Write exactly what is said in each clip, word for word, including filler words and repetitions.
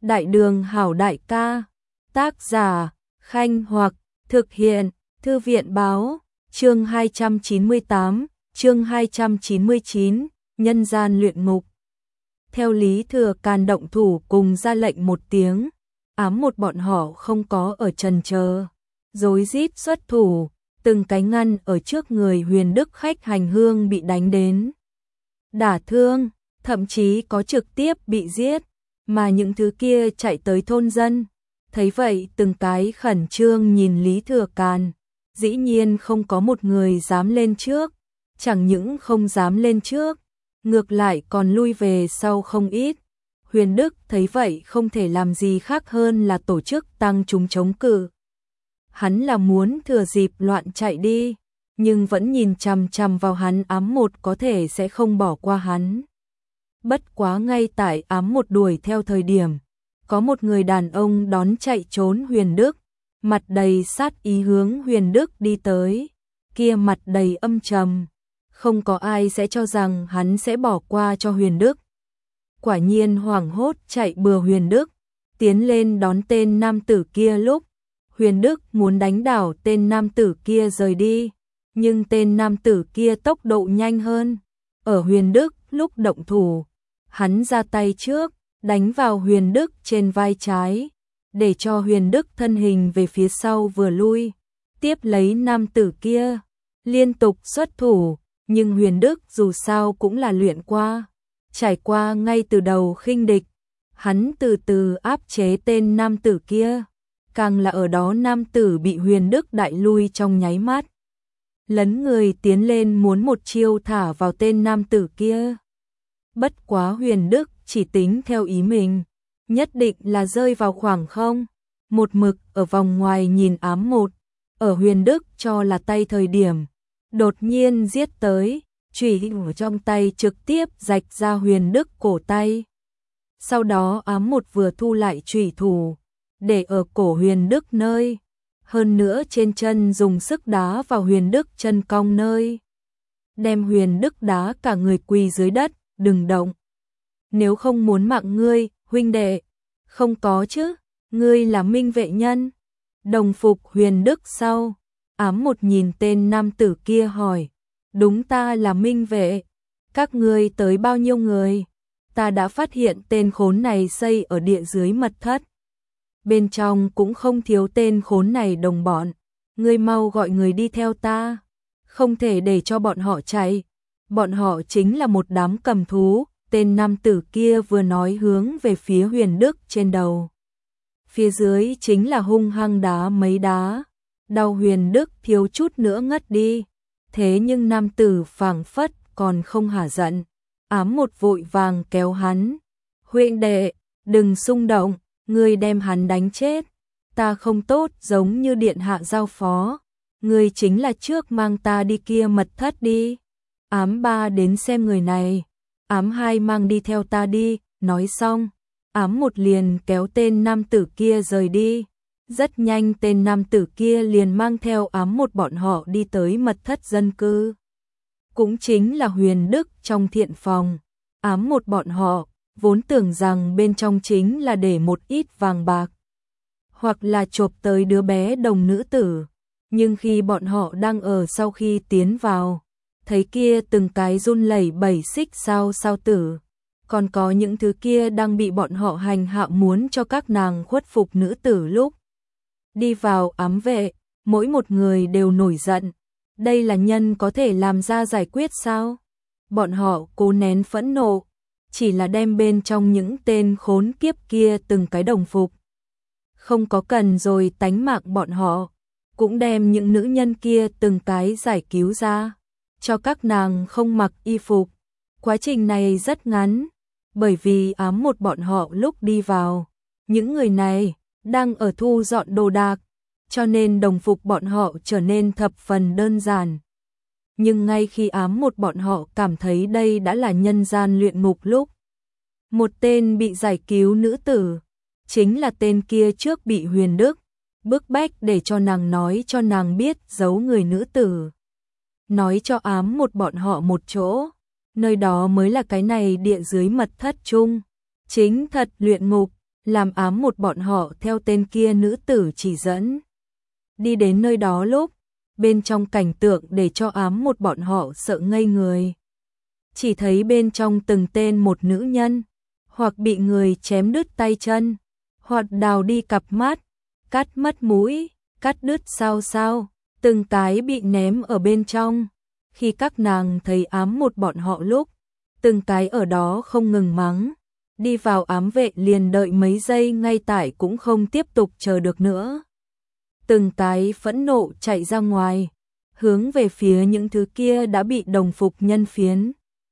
Đại đường hảo đại ca, tác giả, Khanh Hoặc, thực hiện, Thư viện báo, chương hai trăm chín mươi tám, chương hai trăm chín mươi chín, nhân gian luyện ngục. Theo Lý Thừa Càn động thủ cùng ra lệnh một tiếng, ám một bọn họ không có ở trần chờ, rối rít xuất thủ, từng cái ngăn ở trước người Huyền Đức khách hành hương bị đánh đến đả thương, thậm chí có trực tiếp bị giết, mà những thứ kia chạy tới thôn dân, thấy vậy từng cái khẩn trương nhìn Lý Thừa Càn, dĩ nhiên không có một người dám lên trước, chẳng những không dám lên trước, ngược lại còn lui về sau không ít. Huyền Đức thấy vậy không thể làm gì khác hơn là tổ chức tăng chúng chống cự. Hắn là muốn thừa dịp loạn chạy đi, nhưng vẫn nhìn chằm chằm vào hắn ám một có thể sẽ không bỏ qua hắn. Bất quá ngay tại ám một đuổi theo thời điểm, có một người đàn ông đón chạy trốn Huyền Đức, mặt đầy sát ý hướng Huyền Đức đi tới, kia mặt đầy âm trầm, không có ai sẽ cho rằng hắn sẽ bỏ qua cho Huyền Đức. Quả nhiên hoảng hốt chạy bừa Huyền Đức, tiến lên đón tên nam tử kia lúc, Huyền Đức muốn đánh đảo tên nam tử kia rời đi, nhưng tên nam tử kia tốc độ nhanh hơn, ở Huyền Đức lúc động thủ, hắn ra tay trước, đánh vào Huyền Đức trên vai trái, để cho Huyền Đức thân hình về phía sau vừa lui, tiếp lấy nam tử kia, liên tục xuất thủ, nhưng Huyền Đức dù sao cũng là luyện qua, trải qua ngay từ đầu khinh địch, hắn từ từ áp chế tên nam tử kia, càng là ở đó nam tử bị Huyền Đức đại lui trong nháy mắt. Lấn người tiến lên muốn một chiêu thả vào tên nam tử kia. Bất quá Huyền Đức chỉ tính theo ý mình, nhất định là rơi vào khoảng không, một mực ở vòng ngoài nhìn ám một, ở Huyền Đức cho là tay thời điểm, đột nhiên giết tới, chùy ở trong tay trực tiếp rạch ra Huyền Đức cổ tay. Sau đó ám một vừa thu lại chùy thủ, để ở cổ Huyền Đức nơi, hơn nữa trên chân dùng sức đá vào Huyền Đức chân cong nơi, đem Huyền Đức đá cả người quỳ dưới đất, đừng động. Nếu không muốn mạng ngươi, huynh đệ, không có chứ, ngươi là minh vệ nhân. Đồng phục Huyền Đức sau, ám một nhìn tên nam tử kia hỏi, đúng ta là minh vệ, các ngươi tới bao nhiêu người? Ta đã phát hiện tên khốn này xây ở địa dưới mật thất. Bên trong cũng không thiếu tên khốn này đồng bọn, ngươi mau gọi người đi theo ta, không thể để cho bọn họ chạy, bọn họ chính là một đám cầm thú. Tên nam tử kia vừa nói hướng về phía Huyền Đức trên đầu, phía dưới chính là hung hăng đá mấy đá, đau Huyền Đức thiếu chút nữa ngất đi, thế nhưng nam tử phảng phất còn không hả giận, ám một vội vàng kéo hắn, huynh đệ, đừng xung động, ngươi đem hắn đánh chết, ta không tốt giống như điện hạ giao phó, ngươi chính là trước mang ta đi kia mật thất đi, ám ba đến xem người này, ám hai mang đi theo ta đi, nói xong, ám một liền kéo tên nam tử kia rời đi, rất nhanh tên nam tử kia liền mang theo ám một bọn họ đi tới mật thất dân cư. Cũng chính là Huyền Đức trong thiện phòng, ám một bọn họ, vốn tưởng rằng bên trong chính là để một ít vàng bạc, hoặc là chộp tới đứa bé đồng nữ tử, nhưng khi bọn họ đang ở sau khi tiến vào, thấy kia từng cái run lẩy bẩy xích sao sao tử, còn có những thứ kia đang bị bọn họ hành hạ muốn cho các nàng khuất phục nữ tử lúc đi vào ám vệ, mỗi một người đều nổi giận, đây là nhân có thể làm ra giải quyết sao? Bọn họ cố nén phẫn nộ, chỉ là đem bên trong những tên khốn kiếp kia từng cái đồng phục, không có cần rồi tánh mạng bọn họ, cũng đem những nữ nhân kia từng cái giải cứu ra, cho các nàng không mặc y phục. Quá trình này rất ngắn, bởi vì ám một bọn họ lúc đi vào, những người này đang ở thu dọn đồ đạc, cho nên đồng phục bọn họ trở nên thập phần đơn giản. Nhưng ngay khi ám một bọn họ cảm thấy đây đã là nhân gian luyện ngục lúc, một tên bị giải cứu nữ tử, chính là tên kia trước bị Huyền Đức bức bách để cho nàng nói cho nàng biết giấu người nữ tử, nói cho ám một bọn họ một chỗ, nơi đó mới là cái này địa dưới mật thất chung, chính thật luyện ngục, làm ám một bọn họ theo tên kia nữ tử chỉ dẫn. Đi đến nơi đó lúc, bên trong cảnh tượng để cho ám một bọn họ sợ ngây người. Chỉ thấy bên trong từng tên một nữ nhân, hoặc bị người chém đứt tay chân, hoặc đào đi cặp mắt, cắt mất mũi, cắt đứt sao sao, từng cái bị ném ở bên trong. Khi các nàng thấy ám một bọn họ lúc, từng cái ở đó không ngừng mắng, đi vào ám vệ liền đợi mấy giây ngay tại cũng không tiếp tục chờ được nữa. Từng cái phẫn nộ chạy ra ngoài, hướng về phía những thứ kia đã bị đồng phục nhân phiến.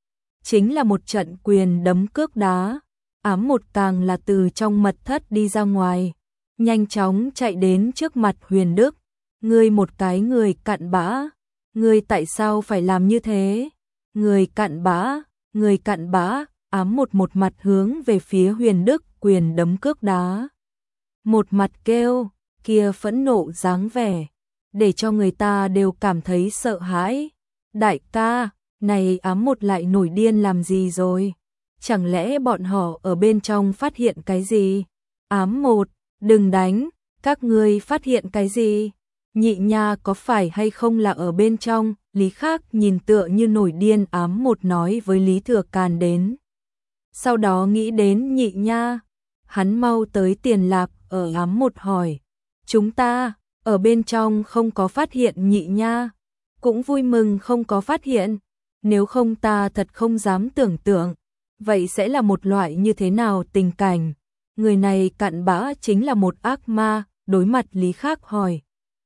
Chính là một trận quyền đấm cước đá, ám một càng là từ trong mật thất đi ra ngoài, nhanh chóng chạy đến trước mặt Huyền Đức. Ngươi một cái người cặn bã, ngươi tại sao phải làm như thế? Người cặn bã, người cặn bã, ám một một mặt hướng về phía Huyền Đức quyền đấm cước đá. Một mặt kêu, kia phẫn nộ dáng vẻ, để cho người ta đều cảm thấy sợ hãi. Đại ca, này ám một lại nổi điên làm gì rồi? Chẳng lẽ bọn họ ở bên trong phát hiện cái gì? Ám một, đừng đánh, các ngươi phát hiện cái gì? Nhị nha có phải hay không là ở bên trong? Lý Khác nhìn tựa như nổi điên ám một nói với Lý Thừa Càn đến. Sau đó nghĩ đến nhị nha, hắn mau tới Tiền Lạc ở ám một hỏi. Chúng ta, ở bên trong không có phát hiện nhị nha, cũng vui mừng không có phát hiện, nếu không ta thật không dám tưởng tượng, vậy sẽ là một loại như thế nào tình cảnh. Người này cặn bã chính là một ác ma, đối mặt Lý Khác hỏi.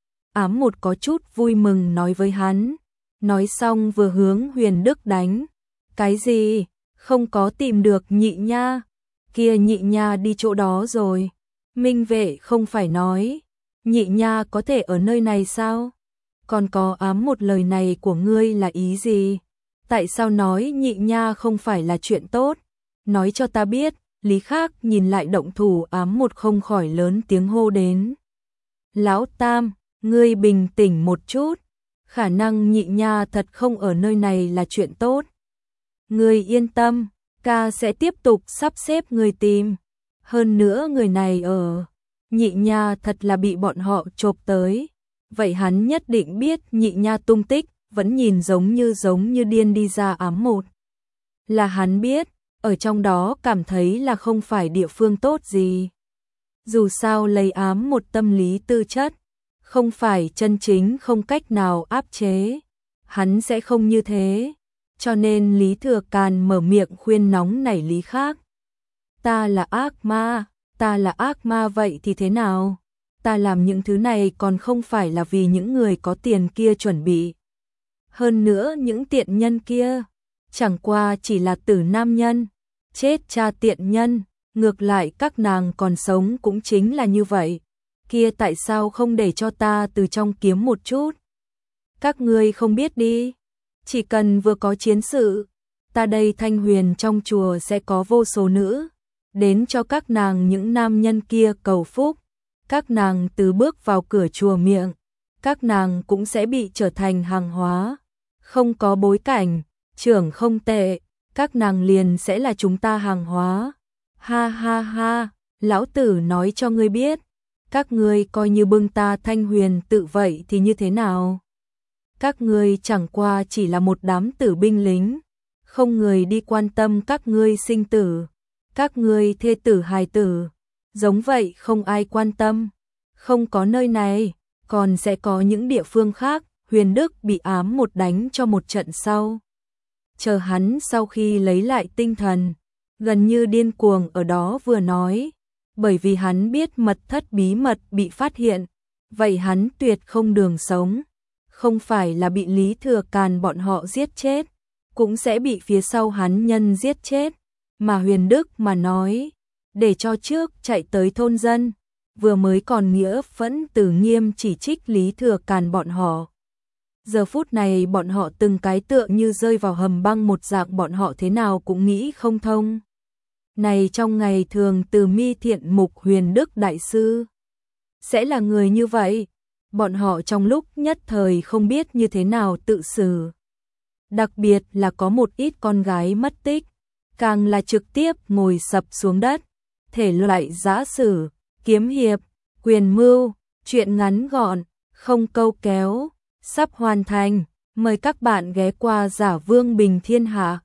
Ám một có chút vui mừng nói với hắn, nói xong vừa hướng Huyền Đức đánh. Cái gì? Không có tìm được nhị nha, kia nhị nha đi chỗ đó rồi. Minh vệ không phải nói, nhị nha có thể ở nơi này sao? Còn có ám một lời này của ngươi là ý gì? Tại sao nói nhị nha không phải là chuyện tốt? Nói cho ta biết. Lý Khác nhìn lại động thủ ám một không khỏi lớn tiếng hô đến. Lão Tam, ngươi bình tĩnh một chút, khả năng nhị nha thật không ở nơi này là chuyện tốt. Ngươi yên tâm, ca sẽ tiếp tục sắp xếp người tìm. Hơn nữa người này ở, nhị nha thật là bị bọn họ chộp tới. Vậy hắn nhất định biết nhị nha tung tích, vẫn nhìn giống như giống như điên đi ra ám một. Là hắn biết, ở trong đó cảm thấy là không phải địa phương tốt gì. Dù sao lấy ám một tâm lý tư chất, không phải chân chính không cách nào áp chế, hắn sẽ không như thế. Cho nên Lý Thừa Càn mở miệng khuyên nóng nảy Lý Khác. Ta là ác ma, ta là ác ma vậy thì thế nào? Ta làm những thứ này còn không phải là vì những người có tiền kia chuẩn bị. Hơn nữa những tiện nhân kia, chẳng qua chỉ là tử nam nhân, chết cha tiện nhân, ngược lại các nàng còn sống cũng chính là như vậy. Kia tại sao không để cho ta từ trong kiếm một chút? Các ngươi không biết đi, chỉ cần vừa có chiến sự, ta đây Thanh Huyền trong chùa sẽ có vô số nữ, đến cho các nàng những nam nhân kia cầu phúc. Các nàng từ bước vào cửa chùa miệng, các nàng cũng sẽ bị trở thành hàng hóa. Không có bối cảnh, trưởng không tệ, các nàng liền sẽ là chúng ta hàng hóa. Ha ha ha, lão tử nói cho ngươi biết, các ngươi coi như bưng ta Thanh Huyền tự vậy thì như thế nào? Các ngươi chẳng qua chỉ là một đám tử binh lính, không người đi quan tâm các ngươi sinh tử, các ngươi thê tử hài tử, giống vậy không ai quan tâm. Không có nơi này, còn sẽ có những địa phương khác. Huyền Đức bị ám một đánh cho một trận sau. Chờ hắn sau khi lấy lại tinh thần, gần như điên cuồng ở đó vừa nói, bởi vì hắn biết mật thất bí mật bị phát hiện, vậy hắn tuyệt không đường sống, không phải là bị Lý Thừa Càn bọn họ giết chết, cũng sẽ bị phía sau hắn nhân giết chết, mà Huyền Đức mà nói, để cho trước chạy tới thôn dân, vừa mới còn nghĩa phẫn từ nghiêm chỉ trích Lý Thừa Càn bọn họ. Giờ phút này bọn họ từng cái tựa như rơi vào hầm băng một dạng, bọn họ thế nào cũng nghĩ không thông. Này trong ngày thường từ mi thiện mục Huyền Đức Đại Sư sẽ là người như vậy, bọn họ trong lúc nhất thời không biết như thế nào tự xử. Đặc biệt là có một ít con gái mất tích, càng là trực tiếp ngồi sập xuống đất, thể loại giã sử, kiếm hiệp, quyền mưu, truyện ngắn gọn, không câu kéo, sắp hoàn thành. Mời các bạn ghé qua Giả Vương Bình Thiên Hạ.